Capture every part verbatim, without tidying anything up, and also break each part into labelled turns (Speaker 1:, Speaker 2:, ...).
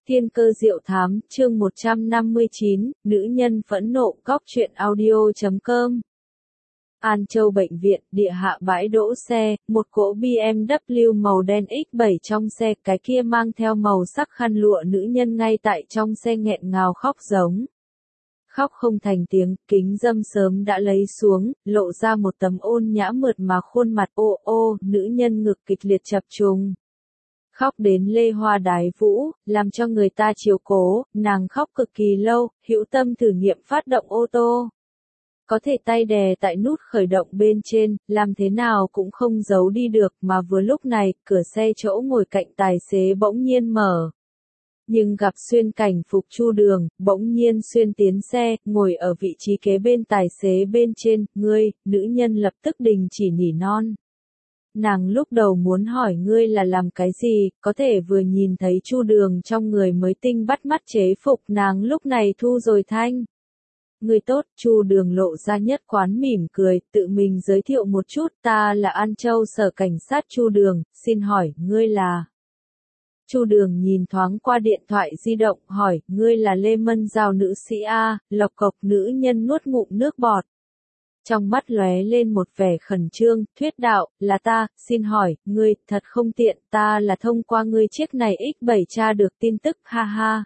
Speaker 1: Tiên cơ diệu thám, chương một trăm năm mươi chín, nữ nhân phẫn nộ, góc truyện audio chấm com. An Châu bệnh viện, địa hạ bãi đỗ xe, một cỗ bê em vê màu đen X bảy trong xe, cái kia mang theo màu sắc khăn lụa nữ nhân ngay tại trong xe nghẹn ngào khóc giống. Khóc không thành tiếng, kính dâm sớm đã lấy xuống, lộ ra một tấm ôn nhã mượt mà khuôn mặt ô ô, nữ nhân ngực kịch liệt chập trùng. Khóc đến lê hoa đái vũ, làm cho người ta chiều cố, nàng khóc cực kỳ lâu, hữu tâm thử nghiệm phát động ô tô. Có thể tay đè tại nút khởi động bên trên, làm thế nào cũng không giấu đi được mà vừa lúc này, cửa xe chỗ ngồi cạnh tài xế bỗng nhiên mở. Nhưng gặp xuyên cảnh phục Chu Đường, bỗng nhiên xuyên tiến xe, ngồi ở vị trí kế bên tài xế bên trên, ngươi, nữ nhân lập tức đình chỉ nỉ non. Nàng lúc đầu muốn hỏi ngươi là làm cái gì, có thể vừa nhìn thấy Chu Đường trong người mới tinh bắt mắt chế phục nàng lúc này thu rồi thanh. Ngươi tốt, Chu Đường lộ ra nhất quán mỉm cười, tự mình giới thiệu một chút, ta là An Châu sở cảnh sát Chu Đường, xin hỏi, ngươi là... Chu Đường nhìn thoáng qua điện thoại di động, hỏi, ngươi là Lê Mân Giao nữ sĩ A, lộc cộc nữ nhân nuốt ngụm nước bọt. Trong mắt lóe lên một vẻ khẩn trương, thuyết đạo, là ta, xin hỏi, ngươi, thật không tiện, ta là thông qua ngươi chiếc này X bảy tra được tin tức, ha ha.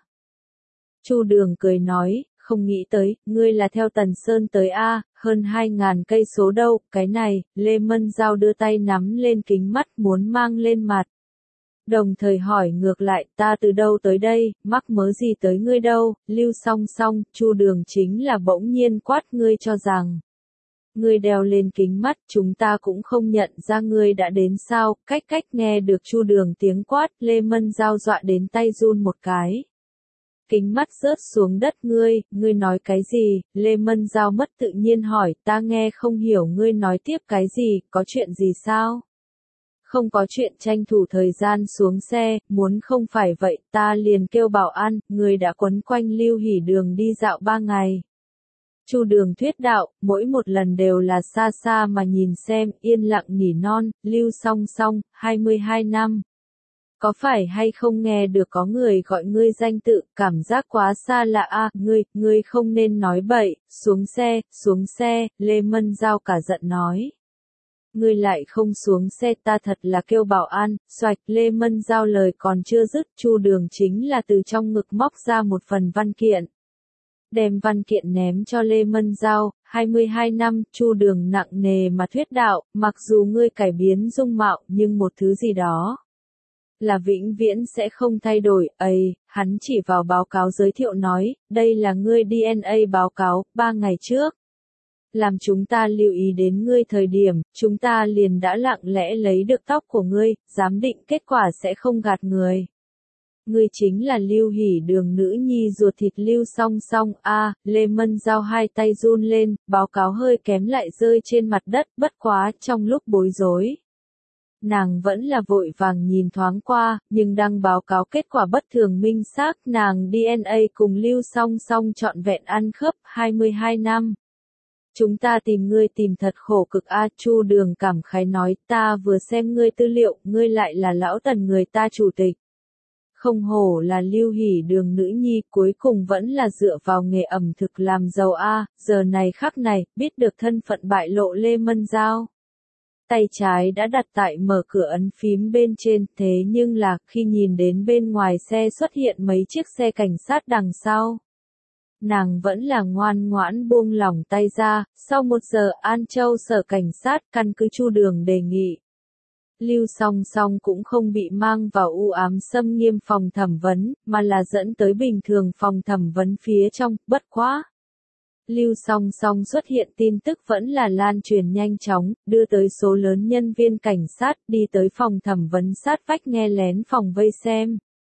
Speaker 1: Chu Đường cười nói, không nghĩ tới, ngươi là theo Tần Sơn tới A, hơn hai ngàn cây số đâu, cái này, Lê Mân Giao đưa tay nắm lên kính mắt muốn mang lên mặt. Đồng thời hỏi ngược lại, ta từ đâu tới đây, mắc mớ gì tới ngươi đâu, lưu song song, Chu Đường chính là bỗng nhiên quát ngươi cho rằng. Ngươi đeo lên kính mắt, chúng ta cũng không nhận ra ngươi đã đến sao, cách cách nghe được Chu Đường tiếng quát, Lê Mân Giao dọa đến tay run một cái. Kính mắt rớt xuống đất ngươi, ngươi nói cái gì, Lê Mân Giao mất tự nhiên hỏi, ta nghe không hiểu ngươi nói tiếp cái gì, có chuyện gì sao? Không có chuyện, tranh thủ thời gian xuống xe, muốn không phải vậy, ta liền kêu bảo an, người đã quấn quanh Lưu Hỷ Đường đi dạo ba ngày. Chu Đường thuyết đạo, mỗi một lần đều là xa xa mà nhìn xem, yên lặng nỉ non, Lưu song song, hai mươi hai năm. Có phải hay không nghe được có người gọi ngươi danh tự, cảm giác quá xa lạ a, ngươi, ngươi không nên nói bậy, xuống xe, xuống xe, Lê Mân Giao cả giận nói. Ngươi lại không xuống xe, ta thật là kêu bảo an, xoạch, Lê Mân Giao lời còn chưa dứt, Chu Đường chính là từ trong ngực móc ra một phần văn kiện. Đem văn kiện ném cho Lê Mân Giao, hai mươi hai năm, Chu Đường nặng nề mà thuyết đạo, mặc dù ngươi cải biến dung mạo, nhưng một thứ gì đó là vĩnh viễn sẽ không thay đổi, ấy, hắn chỉ vào báo cáo giới thiệu nói, đây là ngươi đê en a báo cáo, ba ngày trước. Làm chúng ta lưu ý đến ngươi thời điểm, chúng ta liền đã lặng lẽ lấy được tóc của ngươi, giám định kết quả sẽ không gạt người. Ngươi chính là Lưu Hỷ Đường nữ nhi ruột thịt Lưu song song, a, Lê Mân Giao hai tay run lên, báo cáo hơi kém lại rơi trên mặt đất, bất quá, trong lúc bối rối. Nàng vẫn là vội vàng nhìn thoáng qua, nhưng đăng báo cáo kết quả bất thường minh xác, nàng đê en a cùng Lưu song song trọn vẹn ăn khớp, hai mươi hai năm. Chúng ta tìm ngươi tìm thật khổ cực a, Chu Đường cảm khái nói, ta vừa xem ngươi tư liệu, ngươi lại là lão Tần người ta chủ tịch. Không hổ là Lưu Hỷ Đường nữ nhi, cuối cùng vẫn là dựa vào nghề ẩm thực làm giàu a, giờ này khắc này, biết được thân phận bại lộ Lê Mân Giao. Tay trái đã đặt tại mở cửa ấn phím bên trên, thế nhưng là, khi nhìn đến bên ngoài xe xuất hiện mấy chiếc xe cảnh sát đằng sau. Nàng vẫn là ngoan ngoãn buông lỏng tay ra, sau một giờ An Châu sở cảnh sát căn cứ Chu Đường đề nghị. Lưu song song cũng không bị mang vào u ám xâm nghiêm phòng thẩm vấn, mà là dẫn tới bình thường phòng thẩm vấn phía trong, bất quá. Lưu song song xuất hiện tin tức vẫn là lan truyền nhanh chóng, đưa tới số lớn nhân viên cảnh sát đi tới phòng thẩm vấn sát vách nghe lén phòng vây xem.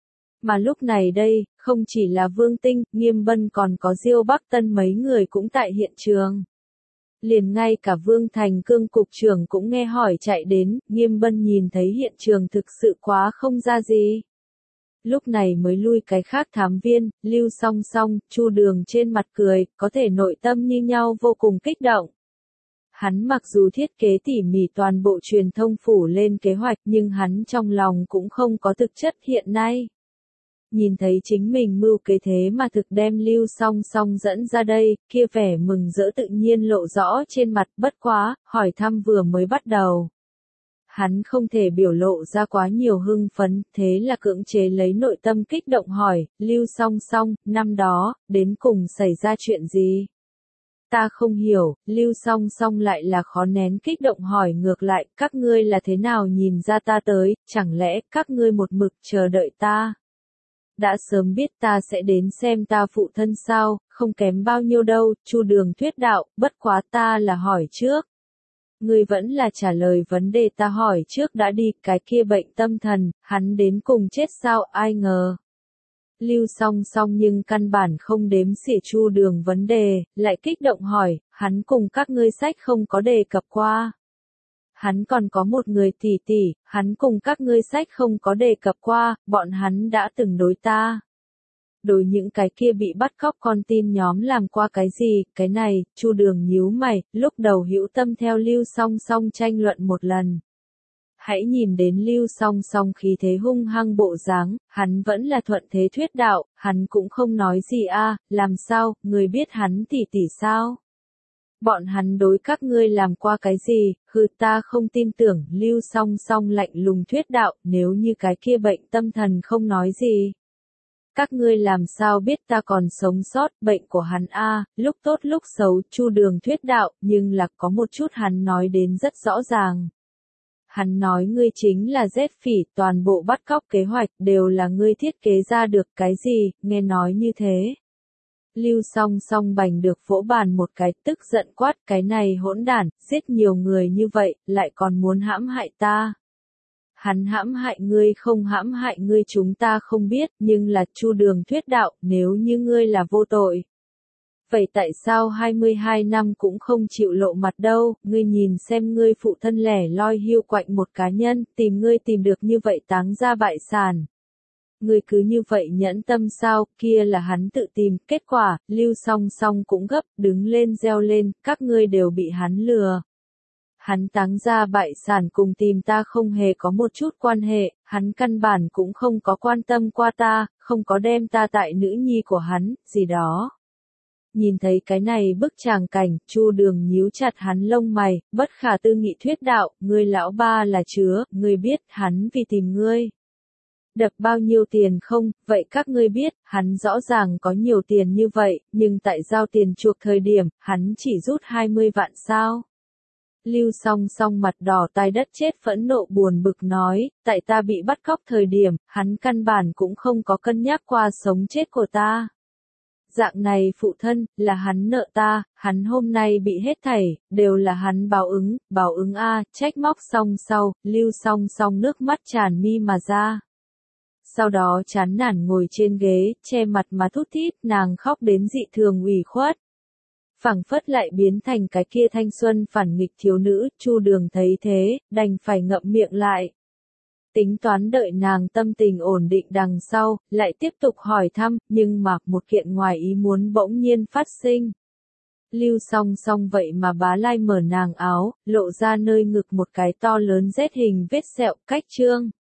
Speaker 1: Mà lúc này đây, không chỉ là Vương Tinh, Nghiêm Bân còn có Diêu Bắc Tân mấy người cũng tại hiện trường. Liền ngay cả Vương Thành Cương cục trưởng cũng nghe hỏi chạy đến, Nghiêm Bân nhìn thấy hiện trường thực sự quá không ra gì. Lúc này mới lui cái khác thám viên, Lưu song song, Chu Đường trên mặt cười, có thể nội tâm như nhau vô cùng kích động. Hắn mặc dù thiết kế tỉ mỉ toàn bộ truyền thông phủ lên kế hoạch nhưng hắn trong lòng cũng không có thực chất hiện nay. nhìn thấy chính mình mưu kế thế mà thực đem Lưu Song Song dẫn ra đây, kia vẻ mừng rỡ tự nhiên lộ rõ trên mặt, bất quá, hỏi thăm vừa mới bắt đầu. Hắn không thể biểu lộ ra quá nhiều hưng phấn, thế là cưỡng chế lấy nội tâm kích động hỏi, Lưu Song Song, năm đó, đến cùng xảy ra chuyện gì? Ta không hiểu, Lưu Song Song lại là khó nén kích động hỏi ngược lại, các ngươi là thế nào nhìn ra ta tới, chẳng lẽ các ngươi một mực chờ đợi ta? Đã sớm biết ta sẽ đến xem ta phụ thân sao, không kém bao nhiêu đâu, Chu Đường thuyết đạo, bất quá ta là hỏi trước. Ngươi vẫn là trả lời vấn đề ta hỏi trước đã đi, cái kia bệnh tâm thần, hắn đến cùng chết sao, ai ngờ. Lưu Song Song nhưng căn bản không đếm xỉa Chu Đường vấn đề, lại kích động hỏi, hắn cùng các ngươi sách không có đề cập qua. Hắn còn có một người tỷ tỷ, hắn cùng các ngươi sách không có đề cập qua, bọn hắn đã từng đối ta. Đối những cái kia bị bắt cóc con tin nhóm làm qua cái gì, cái này, Chu Đường nhíu mày, lúc đầu hữu tâm theo Lưu Song Song tranh luận một lần. Hãy nhìn đến Lưu Song Song khí thế hung hăng bộ dáng, hắn vẫn là thuận thế thuyết đạo, hắn cũng không nói gì a, làm sao, người biết hắn tỷ tỷ sao? Bọn hắn đối các ngươi làm qua cái gì, hừ ta không tin tưởng, Lưu Song Song lạnh lùng thuyết đạo, nếu như cái kia bệnh tâm thần không nói gì. Các ngươi làm sao biết ta còn sống sót, bệnh của hắn a, lúc tốt lúc xấu, Chu Đường thuyết đạo, nhưng là có một chút hắn nói đến rất rõ ràng. Hắn nói ngươi chính là giết phỉ, toàn bộ bắt cóc kế hoạch đều là ngươi thiết kế ra được cái gì, nghe nói như thế. Lưu Song Song bành được vỗ bàn một cái, tức giận quát, cái này hỗn đản, giết nhiều người như vậy, lại còn muốn hãm hại ta. Hắn hãm hại ngươi không hãm hại ngươi chúng ta không biết, nhưng là Chu Đường thuyết đạo, nếu như ngươi là vô tội. Vậy tại sao hai mươi hai năm cũng không chịu lộ mặt đâu, ngươi nhìn xem ngươi phụ thân lẻ loi hiu quạnh một cá nhân, tìm ngươi tìm được như vậy táng ra bại sản. Ngươi cứ như vậy nhẫn tâm sao, kia là hắn tự tìm, kết quả, Lưu Song Song cũng gấp, đứng lên reo lên, các ngươi đều bị hắn lừa. Hắn táng ra bại sản cùng tìm ta không hề có một chút quan hệ, hắn căn bản cũng không có quan tâm qua ta, không có đem ta tại nữ nhi của hắn, gì đó. Nhìn thấy cái này bức tràng cảnh, Chu Đường nhíu chặt hắn lông mày, bất khả tư nghị thuyết đạo, ngươi lão ba là chứa, ngươi biết, hắn vì tìm ngươi. Đập bao nhiêu tiền không, vậy các ngươi biết, hắn rõ ràng có nhiều tiền như vậy, nhưng tại giao tiền chuộc thời điểm, hắn chỉ rút hai mươi vạn sao. Lưu Song Song mặt đỏ tai đất chết phẫn nộ buồn bực nói, tại ta bị bắt cóc thời điểm, hắn căn bản cũng không có cân nhắc qua sống chết của ta. Dạng này phụ thân, là hắn nợ ta, hắn hôm nay bị hết thảy, đều là hắn báo ứng, báo ứng a, trách móc xong sau, Lưu Song Song nước mắt tràn mi mà ra. Sau đó chán nản ngồi trên ghế, che mặt mà thút thít, nàng khóc đến dị thường ủy khuất. Phảng phất lại biến thành cái kia thanh xuân phản nghịch thiếu nữ, Chu Đường thấy thế, đành phải ngậm miệng lại. Tính toán đợi nàng tâm tình ổn định đằng sau, lại tiếp tục hỏi thăm, nhưng mà một kiện ngoài ý muốn bỗng nhiên phát sinh. Lưu Song Song vậy mà bá lai mở nàng áo, lộ ra nơi ngực một cái to lớn rét hình vết sẹo, cách trương.